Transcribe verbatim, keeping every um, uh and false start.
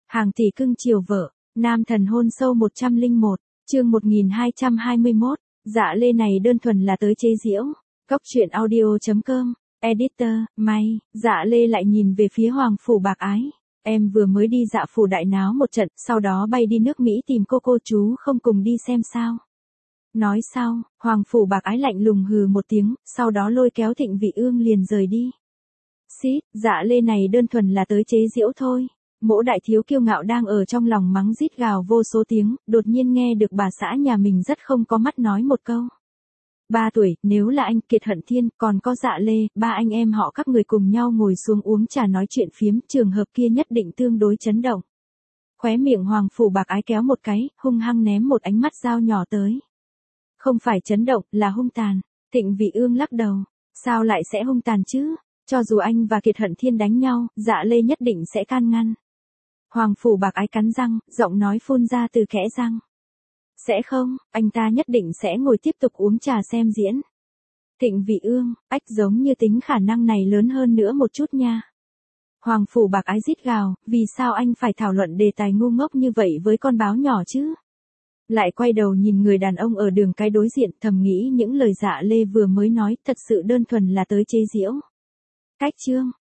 Hàng tỷ cưng chiều vợ, nam thần hôn sâu một trăm lẻ một, chương một nghìn hai trăm hai mươi mốt, Dạ Lê này đơn thuần là tới chế giễu. Cốc truyện audio chấm com, editor, may, Dạ Lê lại nhìn về phía Hoàng Phủ Bạc Ái. Em vừa mới đi Dạ Phủ đại náo một trận, sau đó bay đi nước Mỹ tìm cô cô chú không cùng đi xem sao. Nói sau, Hoàng Phủ Bạc Ái lạnh lùng hừ một tiếng, sau đó lôi kéo Thịnh Vị Ương liền rời đi. Xít, Dạ Lê này đơn thuần là tới chế giễu thôi. Mỗ đại thiếu kiêu ngạo đang ở trong lòng mắng rít gào vô số tiếng, đột nhiên nghe được bà xã nhà mình rất không có mắt nói một câu. Ba tuổi, nếu là anh Kiệt Hận Thiên, còn có Dạ Lê, ba anh em họ các người cùng nhau ngồi xuống uống trà nói chuyện phiếm, trường hợp kia nhất định tương đối chấn động. Khóe miệng Hoàng Phủ Bạc Ái kéo một cái, hung hăng ném một ánh mắt dao nhỏ tới. Không phải chấn động, là hung tàn. Thịnh Vị Ương lắc đầu. Sao lại sẽ hung tàn chứ? Cho dù anh và Kiệt Hận Thiên đánh nhau, Dạ Lê nhất định sẽ can ngăn. Hoàng Phủ Bạc Ái cắn răng, giọng nói phun ra từ kẽ răng. Sẽ không, anh ta nhất định sẽ ngồi tiếp tục uống trà xem diễn. Thịnh Vị Ương, ách giống như tính khả năng này lớn hơn nữa một chút nha. Hoàng Phủ Bạc Ái rít gào, vì sao anh phải thảo luận đề tài ngu ngốc như vậy với con báo nhỏ chứ? Lại quay đầu nhìn người đàn ông ở đường cái đối diện, thầm nghĩ những lời Dạ Lê vừa mới nói thật sự đơn thuần là tới chế giễu. Cách chương,